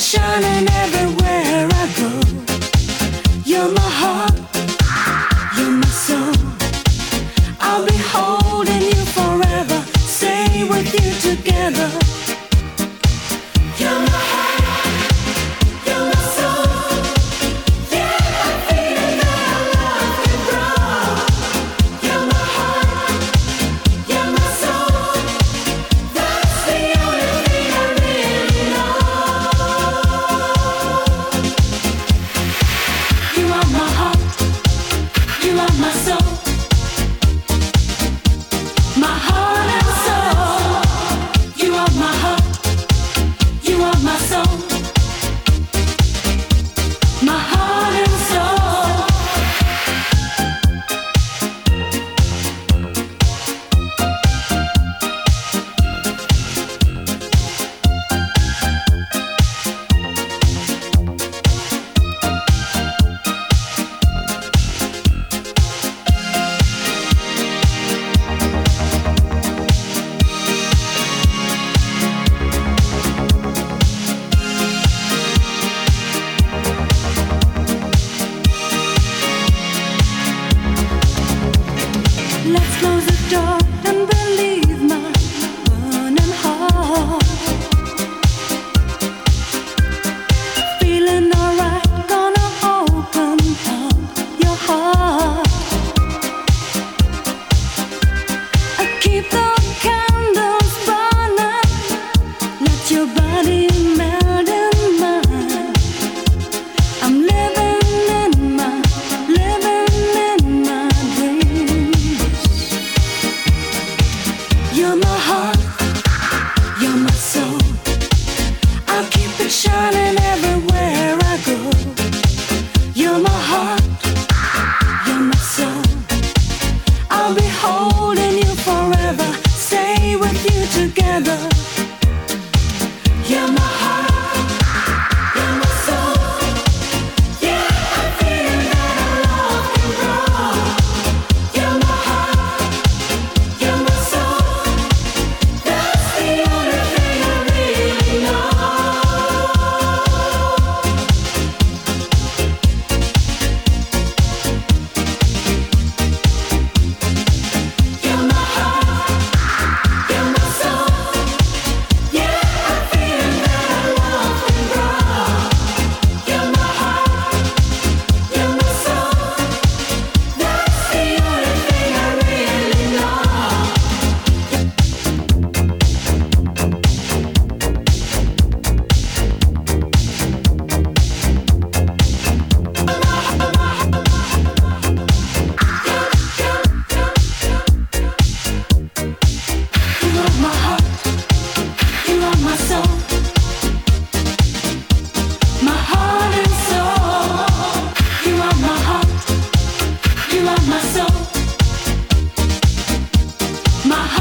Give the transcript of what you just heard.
shining everywhere I go. You're my heart, you're my soul. I'll be holding you forever, stay with you together. You're my heart, you're my soul. Yeah, I'm feeling that our love can grow. You're my heart, you're my soul. That's the only thing I really know. You are my heart, you are my soul. My heart and soul. You are my heart, you are my soul. My heart and soul. Let's close the door and believe my burning heart. Feeling alright, gonna open up your heart. I keep the candles burning, let your body melt in mine. I'm living in my dreams. You're my heart, you're my soul. I'll keep it shining everywhere I go. You're my heart, you're my soul. I'll be holding you forever, stay with you together. You're my heart, you're my soul. Yeah, I'm feeling that our love can grow. You're my heart, you're my soul. That's the only thing I really know. You're my heart, you're my soul. Yeah, I'm feeling that our love can grow. You're my heart, you're my soul. That's the only thing I really know. You are my heart, you are my soul. My heart and soul. You are my heart, you are my soul. My heart